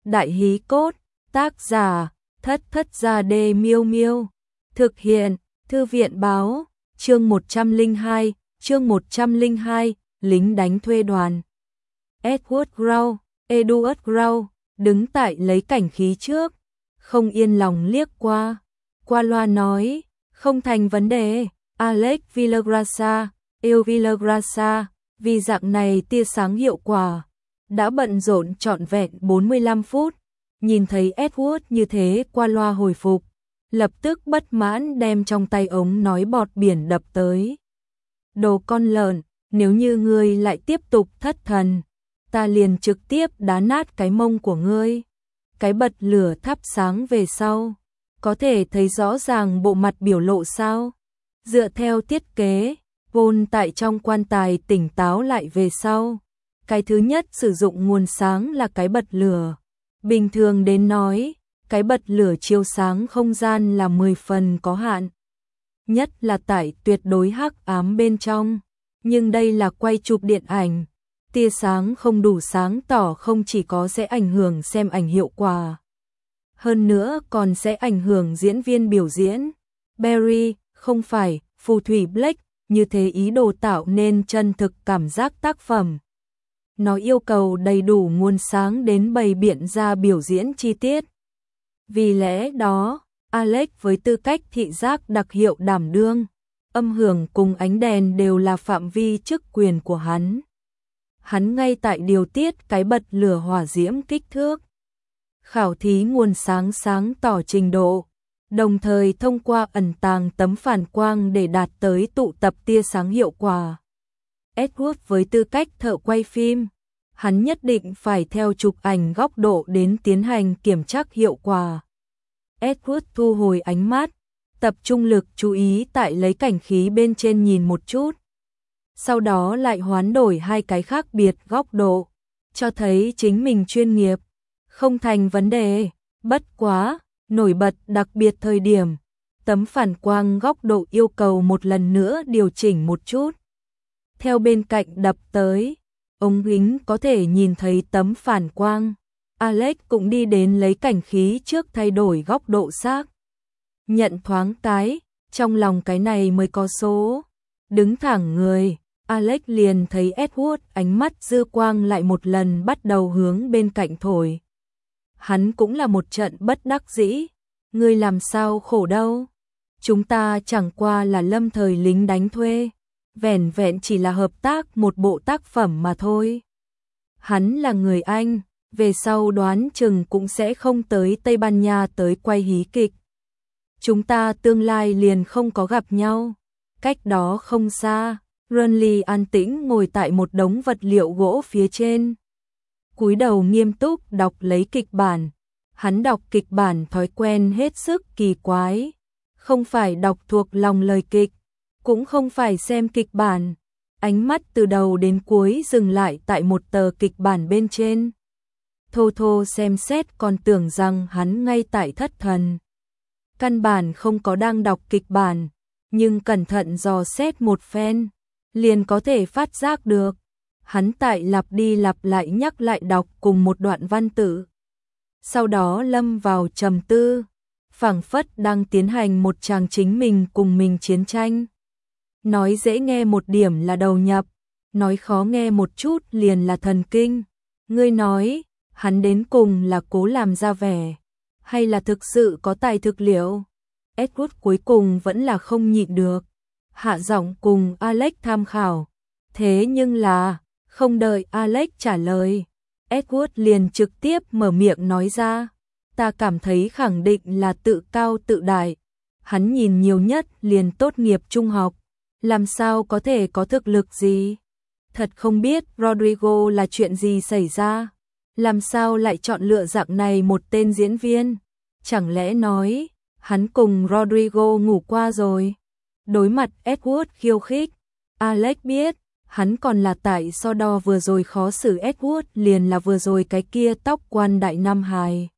Đại hí cốt, tác giả, Thất Thất Gia Đê Miêu Miêu. Thực hiện, Thư viện báo, chương 102, lính đánh thuê đoàn. Edward Grau, đứng tại lấy cảnh khí trước, không yên lòng liếc qua loa nói, không thành vấn đề, Alex Villagrasa, yêu Villagrasa, vì dạng này tia sáng hiệu quả. Đã bận rộn trọn vẹn 45 phút, nhìn thấy Edward như thế qua loa hồi phục, lập tức bất mãn đem trong tay ống nói bọt biển đập tới. Đồ con lợn, nếu như ngươi lại tiếp tục thất thần, ta liền trực tiếp đá nát cái mông của ngươi. Cái bật lửa thắp sáng về sau, có thể thấy rõ ràng bộ mặt biểu lộ sao? Dựa theo thiết kế, Paul tại trong quan tài tỉnh táo lại về sau. Cái thứ nhất sử dụng nguồn sáng là cái bật lửa. Bình thường đến nói, cái bật lửa chiếu sáng không gian là 10 phần có hạn. Nhất là tại tuyệt đối hắc ám bên trong. Nhưng đây là quay chụp điện ảnh. Tia sáng không đủ sáng tỏ không chỉ có sẽ ảnh hưởng xem ảnh hiệu quả. Hơn nữa còn sẽ ảnh hưởng diễn viên biểu diễn. Barry, không phải, phù thủy Blake, như thế ý đồ tạo nên chân thực cảm giác tác phẩm. Nó yêu cầu đầy đủ nguồn sáng đến bày biện ra biểu diễn chi tiết. Vì lẽ đó, Alex với tư cách thị giác đặc hiệu đảm đương, âm hưởng cùng ánh đèn đều là phạm vi chức quyền của hắn. Hắn ngay tại điều tiết cái bật lửa hỏa diễm kích thước, khảo thí nguồn sáng tỏ trình độ, đồng thời thông qua ẩn tàng tấm phản quang để đạt tới tụ tập tia sáng hiệu quả. Edward với tư cách thợ quay phim, hắn nhất định phải theo chụp ảnh góc độ đến tiến hành kiểm tra hiệu quả. Edward thu hồi ánh mắt, tập trung lực chú ý tại lấy cảnh khí bên trên nhìn một chút. Sau đó lại hoán đổi hai cái khác biệt góc độ, cho thấy chính mình chuyên nghiệp, không thành vấn đề. Bất quá, nổi bật đặc biệt thời điểm, tấm phản quang góc độ yêu cầu một lần nữa điều chỉnh một chút. Theo bên cạnh đập tới, ống kính có thể nhìn thấy tấm phản quang. Alex cũng đi đến lấy cảnh khí trước thay đổi góc độ xác. Nhận thoáng cái, trong lòng cái này mới có số. Đứng thẳng người, Alex liền thấy Edward ánh mắt dư quang lại một lần bắt đầu hướng bên cạnh thổi. Hắn cũng là một trận bất đắc dĩ. Ngươi làm sao khổ đâu? Chúng ta chẳng qua là lâm thời lính đánh thuê. Vẻn vẹn chỉ là hợp tác một bộ tác phẩm mà thôi. Hắn là người Anh, về sau đoán chừng cũng sẽ không tới Tây Ban Nha tới quay hí kịch. Chúng ta tương lai liền không có gặp nhau. Cách đó không xa, Runley an tĩnh ngồi tại một đống vật liệu gỗ phía trên. Cúi đầu nghiêm túc đọc lấy kịch bản. Hắn đọc kịch bản thói quen hết sức kỳ quái. Không phải đọc thuộc lòng lời kịch, cũng không phải xem kịch bản. Ánh mắt từ đầu đến cuối dừng lại tại một tờ kịch bản bên trên. Thô thô xem xét còn tưởng rằng hắn ngay tại thất thần. Căn bản không có đang đọc kịch bản, nhưng cẩn thận dò xét một phen, liền có thể phát giác được. Hắn tại lặp đi lặp lại nhắc lại đọc cùng một đoạn văn tự. Sau đó lâm vào trầm tư, phảng phất đang tiến hành một tràng chính mình cùng mình chiến tranh. Nói dễ nghe một điểm là đầu nhập, nói khó nghe một chút liền là thần kinh. Ngươi nói, hắn đến cùng là cố làm ra vẻ, hay là thực sự có tài thực liệu? Edward cuối cùng vẫn là không nhịn được, hạ giọng cùng Alex tham khảo. Thế nhưng là, không đợi Alex trả lời, Edward liền trực tiếp mở miệng nói ra. Ta cảm thấy khẳng định là tự cao tự đại. Hắn nhìn nhiều nhất liền tốt nghiệp trung học, làm sao có thể có thực lực gì? Thật không biết Rodrigo là chuyện gì xảy ra, làm sao lại chọn lựa dạng này một tên diễn viên? Chẳng lẽ nói, hắn cùng Rodrigo ngủ qua rồi? Đối mặt Edward khiêu khích, Alex biết, hắn còn là tại so đo vừa rồi khó xử Edward liền là vừa rồi cái kia tóc quan đại nam hài.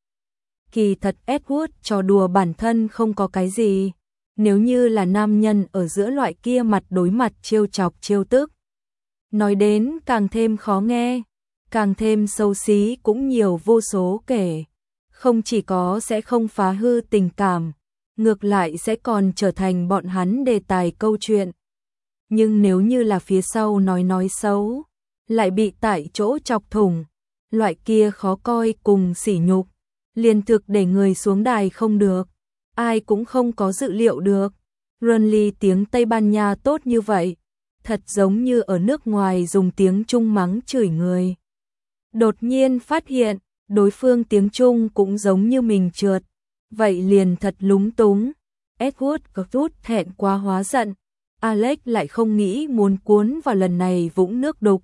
Kỳ thật Edward trò đùa bản thân không có cái gì, nếu như là nam nhân ở giữa loại kia mặt đối mặt trêu chọc trêu tức. Nói đến càng thêm khó nghe, càng thêm xấu xí cũng nhiều vô số kể. Không chỉ có sẽ không phá hư tình cảm, ngược lại sẽ còn trở thành bọn hắn đề tài câu chuyện. Nhưng nếu như là phía sau nói xấu, lại bị tại chỗ chọc thủng, loại kia khó coi cùng sỉ nhục, liền thực để người xuống đài không được, ai cũng không có dự liệu được. Renly tiếng Tây Ban Nha tốt như vậy, thật giống như ở nước ngoài dùng tiếng Trung mắng chửi người. Đột nhiên phát hiện, đối phương tiếng Trung cũng giống như mình trượt, vậy liền thật lúng túng. Edward có chút thẹn quá hóa giận, Alex lại không nghĩ muốn cuốn vào lần này vũng nước đục.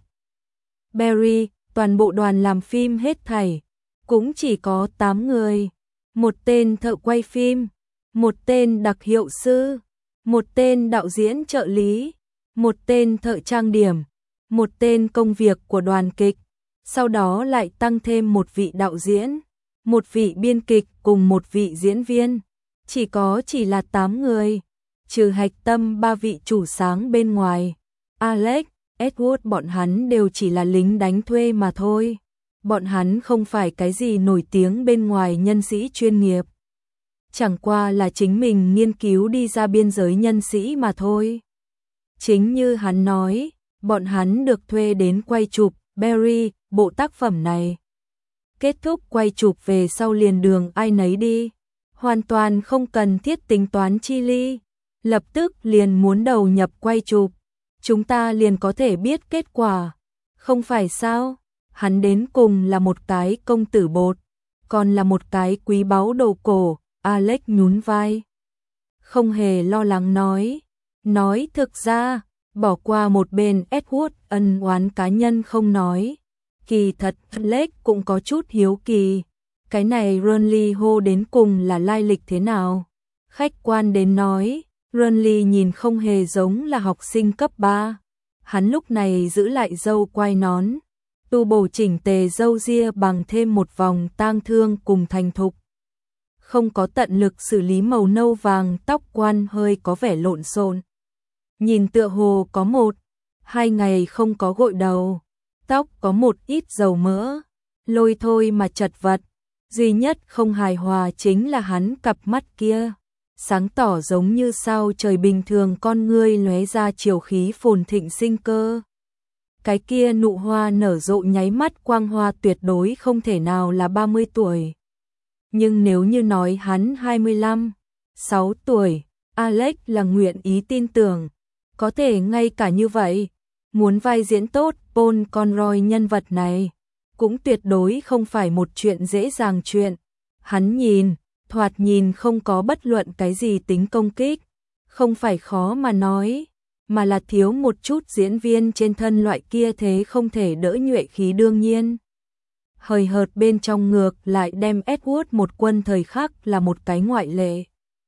Barry, toàn bộ đoàn làm phim hết thảy, cũng chỉ có 8 người, một tên thợ quay phim, một tên đặc hiệu sư, một tên đạo diễn trợ lý, một tên thợ trang điểm, một tên công việc của đoàn kịch, sau đó lại tăng thêm một vị đạo diễn, một vị biên kịch cùng một vị diễn viên, chỉ là 8 người, trừ hạch tâm 3 vị chủ sáng bên ngoài. Alex, Edward bọn hắn đều chỉ là lính đánh thuê mà thôi. Bọn hắn không phải cái gì nổi tiếng bên ngoài nhân sĩ chuyên nghiệp. Chẳng qua là chính mình nghiên cứu đi ra biên giới nhân sĩ mà thôi. Chính như hắn nói, bọn hắn được thuê đến quay chụp Barry, bộ tác phẩm này. Kết thúc quay chụp về sau liền đường ai nấy đi. Hoàn toàn không cần thiết tính toán chi ly. Lập tức liền muốn đầu nhập quay chụp. Chúng ta liền có thể biết kết quả. Không phải sao? Hắn đến cùng là một cái công tử bột, còn là một cái quý báu đồ cổ. Alex nhún vai, không hề lo lắng nói thực ra, bỏ qua một bên Edward ân oán cá nhân không nói. Kỳ thật Alex cũng có chút hiếu kỳ, cái này Renly hô đến cùng là lai lịch thế nào? Khách quan đến nói, Renly nhìn không hề giống là học sinh cấp 3. Hắn lúc này giữ lại râu quai nón, tu bổ chỉnh tề râu ria bằng thêm một vòng tang thương cùng thành thục. Không có tận lực xử lý màu nâu vàng tóc quan hơi có vẻ lộn xộn. Nhìn tựa hồ có 1-2 ngày không có gội đầu, tóc có một ít dầu mỡ, lôi thôi mà chật vật. Duy nhất không hài hòa chính là hắn cặp mắt kia, sáng tỏ giống như sao trời bình thường, con ngươi lóe ra chiều khí phồn thịnh sinh cơ. Cái kia nụ hoa nở rộ nháy mắt quang hoa tuyệt đối không thể nào là 30 tuổi. Nhưng nếu như nói hắn 25, 6 tuổi, Alex là nguyện ý tin tưởng, có thể ngay cả như vậy, muốn vai diễn tốt Paul Conroy nhân vật này, cũng tuyệt đối không phải một chuyện dễ dàng chuyện. Hắn thoạt nhìn không có bất luận cái gì tính công kích, không phải khó mà nói, mà là thiếu một chút diễn viên trên thân loại kia thế không thể đỡ nhuệ khí đương nhiên. Hời hợt bên trong ngược lại đem Edward một quân thời khắc là một cái ngoại lệ.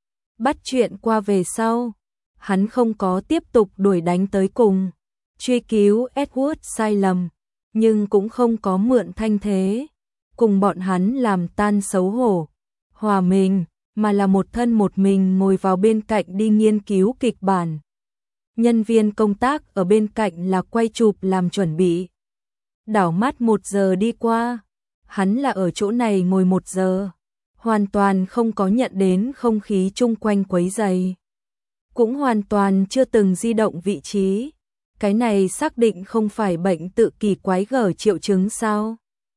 Bắt chuyện qua về sau, hắn không có tiếp tục đuổi đánh tới cùng, truy cứu Edward sai lầm, nhưng cũng không có mượn thanh thế, cùng bọn hắn làm tan xấu hổ, hòa mình, mà là một thân một mình ngồi vào bên cạnh đi nghiên cứu kịch bản. Nhân viên công tác ở bên cạnh là quay chụp làm chuẩn bị. Đảo mắt 1 giờ đi qua, hắn là ở chỗ này ngồi 1 giờ, hoàn toàn không có nhận đến không khí chung quanh quấy rầy, cũng hoàn toàn chưa từng di động vị trí. Cái này xác định không phải bệnh tự kỳ quái gở triệu chứng sao?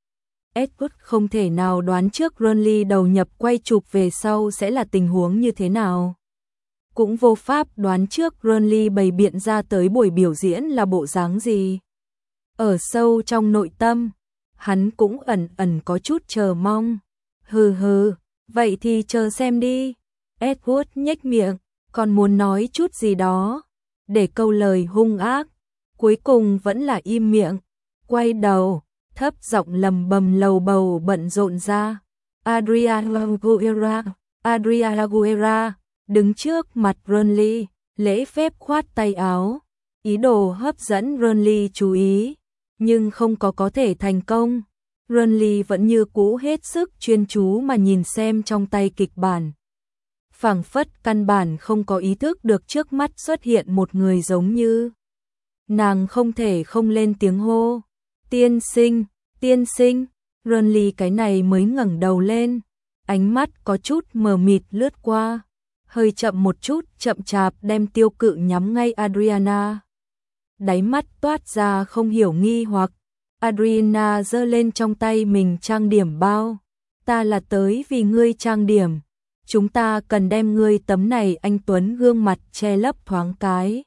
Edward không thể nào đoán trước Renly đầu nhập quay chụp về sau sẽ là tình huống như thế nào. Cũng vô pháp đoán trước Renly bày biện ra tới buổi biểu diễn là bộ dáng gì. Ở sâu trong nội tâm, hắn cũng ẩn có chút chờ mong. Hừ, vậy thì chờ xem đi. Edward nhếch miệng, còn muốn nói chút gì đó, để câu lời hung ác, cuối cùng vẫn là im miệng, quay đầu, thấp giọng lầm bầm lầu bầu bận rộn ra. Adriana Guerra, đứng trước mặt Renly, lễ phép khoát tay áo, ý đồ hấp dẫn Renly chú ý, nhưng không có thể thành công. Renly vẫn như cũ hết sức chuyên chú mà nhìn xem trong tay kịch bản. Phảng phất căn bản không có ý thức được trước mắt xuất hiện một người giống như. Nàng không thể không lên tiếng hô, tiên sinh, Tiên sinh, Renly cái này mới ngẩng đầu lên, ánh mắt có chút mờ mịt lướt qua, hơi chậm một chút, chậm chạp đem tiêu cự nhắm ngay Adriana. Đáy mắt toát ra không hiểu nghi hoặc, Adriana giơ lên trong tay mình trang điểm bao. Ta là tới vì ngươi trang điểm, chúng ta cần đem ngươi tấm này anh tuấn gương mặt che lấp thoáng cái.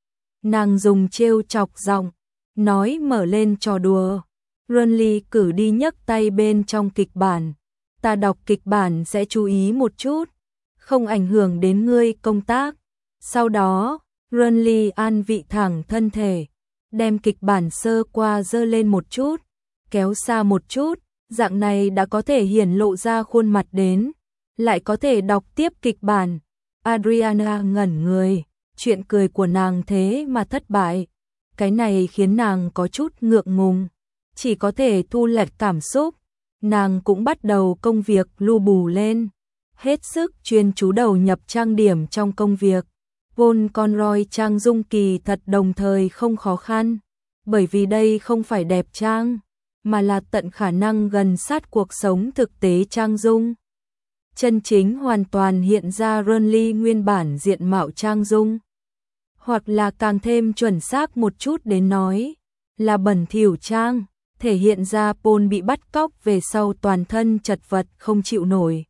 Nàng dùng trêu chọc giọng, nói mở lên trò đùa. Renly cử đi nhấc tay bên trong kịch bản. Ta đọc kịch bản sẽ chú ý một chút, không ảnh hưởng đến ngươi công tác. Sau đó, Renly an vị thẳng thân thể, đem kịch bản sơ qua giơ lên một chút, kéo xa một chút, dạng này đã có thể hiển lộ ra khuôn mặt đến, lại có thể đọc tiếp kịch bản. Adriana ngẩn người, chuyện cười của nàng thế mà thất bại. Cái này khiến nàng có chút ngượng ngùng, chỉ có thể thu lệch cảm xúc. Nàng cũng bắt đầu công việc lu bù lên, hết sức chuyên chú đầu nhập trang điểm trong công việc. Paul Conroy trang dung kỳ thật đồng thời không khó khăn, bởi vì đây không phải đẹp trang, mà là tận khả năng gần sát cuộc sống thực tế trang dung. Chân chính hoàn toàn hiện ra Renly nguyên bản diện mạo trang dung, hoặc là càng thêm chuẩn xác một chút đến nói, là bẩn thỉu trang, thể hiện ra Paul bị bắt cóc về sau toàn thân chật vật không chịu nổi.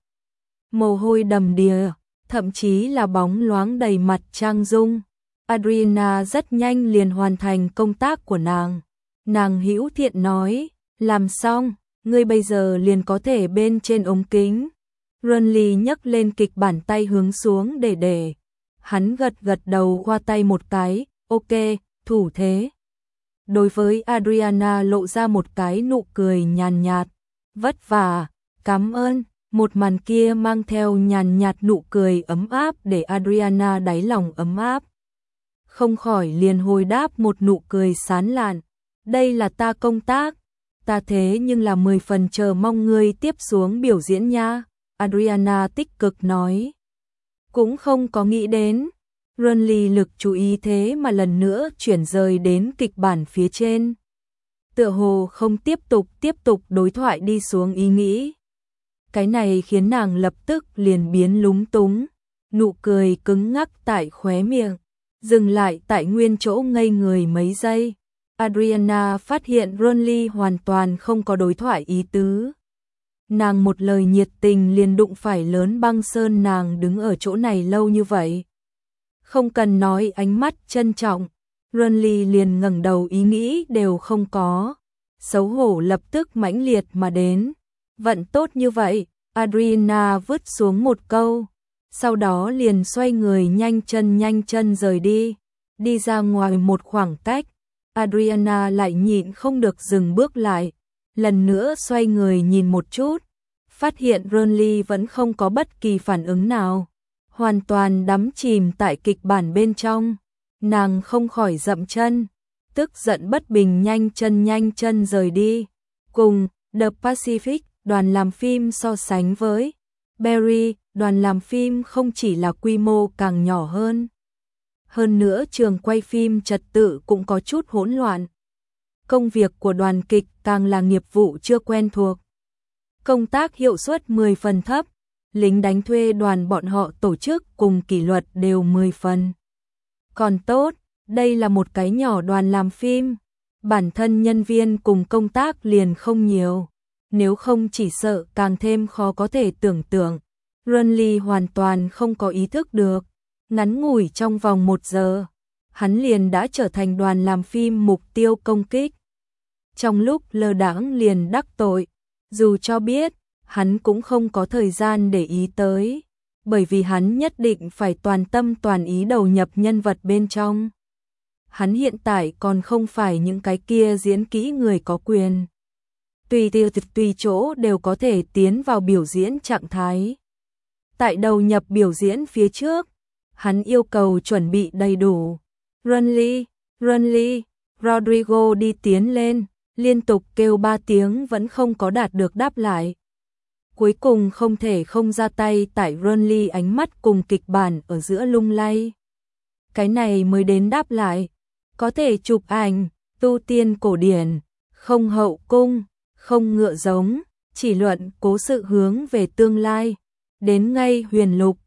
Mồ hôi đầm đìa, thậm chí là bóng loáng đầy mặt trang dung. Adriana rất nhanh liền hoàn thành công tác của nàng. Nàng hữu thiện nói, làm xong, ngươi bây giờ liền có thể bên trên ống kính. Renly nhấc lên kịch bản tay hướng xuống để. Hắn gật gật đầu qua tay một cái, ok, thủ thế. Đối với Adriana lộ ra một cái nụ cười nhàn nhạt, vất vả, cảm ơn. Một màn kia mang theo nhàn nhạt nụ cười ấm áp để Adriana đáy lòng ấm áp. Không khỏi liền hồi đáp một nụ cười sán lạn. Đây là ta công tác, ta thế nhưng là 10 phần chờ mong ngươi tiếp xuống biểu diễn nha. Adriana tích cực nói. Cũng không có nghĩ đến, Renly lực chú ý thế mà lần nữa chuyển rời đến kịch bản phía trên. Tựa hồ không tiếp tục đối thoại đi xuống ý nghĩ. Cái này khiến nàng lập tức liền biến lúng túng, nụ cười cứng ngắc tại khóe miệng, dừng lại tại nguyên chỗ ngây người mấy giây. Adriana phát hiện Renly hoàn toàn không có đối thoại ý tứ. Nàng một lời nhiệt tình liền đụng phải lớn băng sơn, nàng đứng ở chỗ này lâu như vậy. Không cần nói ánh mắt trân trọng, Renly liền ngẩng đầu ý nghĩ đều không có. Xấu hổ lập tức mãnh liệt mà đến. Vận tốt như vậy, Adriana vứt xuống một câu, sau đó liền xoay người nhanh chân rời đi. Đi ra ngoài một khoảng cách, Adriana lại nhịn không được dừng bước lại, lần nữa xoay người nhìn một chút, phát hiện Renly vẫn không có bất kỳ phản ứng nào, hoàn toàn đắm chìm tại kịch bản bên trong. Nàng không khỏi dậm chân, tức giận bất bình nhanh chân rời đi. Cùng The Pacific, đoàn làm phim so sánh với Barry, đoàn làm phim không chỉ là quy mô càng nhỏ hơn. Hơn nữa trường quay phim trật tự cũng có chút hỗn loạn. Công việc của đoàn kịch càng là nghiệp vụ chưa quen thuộc. Công tác hiệu suất 10 phần thấp, lính đánh thuê đoàn bọn họ tổ chức cùng kỷ luật đều 10 phần. Còn tốt, đây là một cái nhỏ đoàn làm phim, bản thân nhân viên cùng công tác liền không nhiều. Nếu không chỉ sợ càng thêm khó có thể tưởng tượng. Renly hoàn toàn không có ý thức được. Ngắn ngủi trong vòng 1 giờ, hắn liền đã trở thành đoàn làm phim mục tiêu công kích. Trong lúc lơ đãng liền đắc tội, dù cho biết, hắn cũng không có thời gian để ý tới, bởi vì hắn nhất định phải toàn tâm toàn ý đầu nhập nhân vật bên trong. Hắn hiện tại còn không phải những cái kia diễn kỹ người có quyền. Tùy chỗ đều có thể tiến vào biểu diễn trạng thái. Tại đầu nhập biểu diễn phía trước, hắn yêu cầu chuẩn bị đầy đủ. Renly, Rodrigo đi tiến lên, liên tục kêu 3 tiếng vẫn không có đạt được đáp lại. Cuối cùng không thể không ra tay tại Renly ánh mắt cùng kịch bản ở giữa lung lay. Cái này mới đến đáp lại, có thể chụp ảnh, tu tiên cổ điển, không hậu cung, không ngựa giống, chỉ luận cố sự hướng về tương lai. Đến ngay Huyền Lục,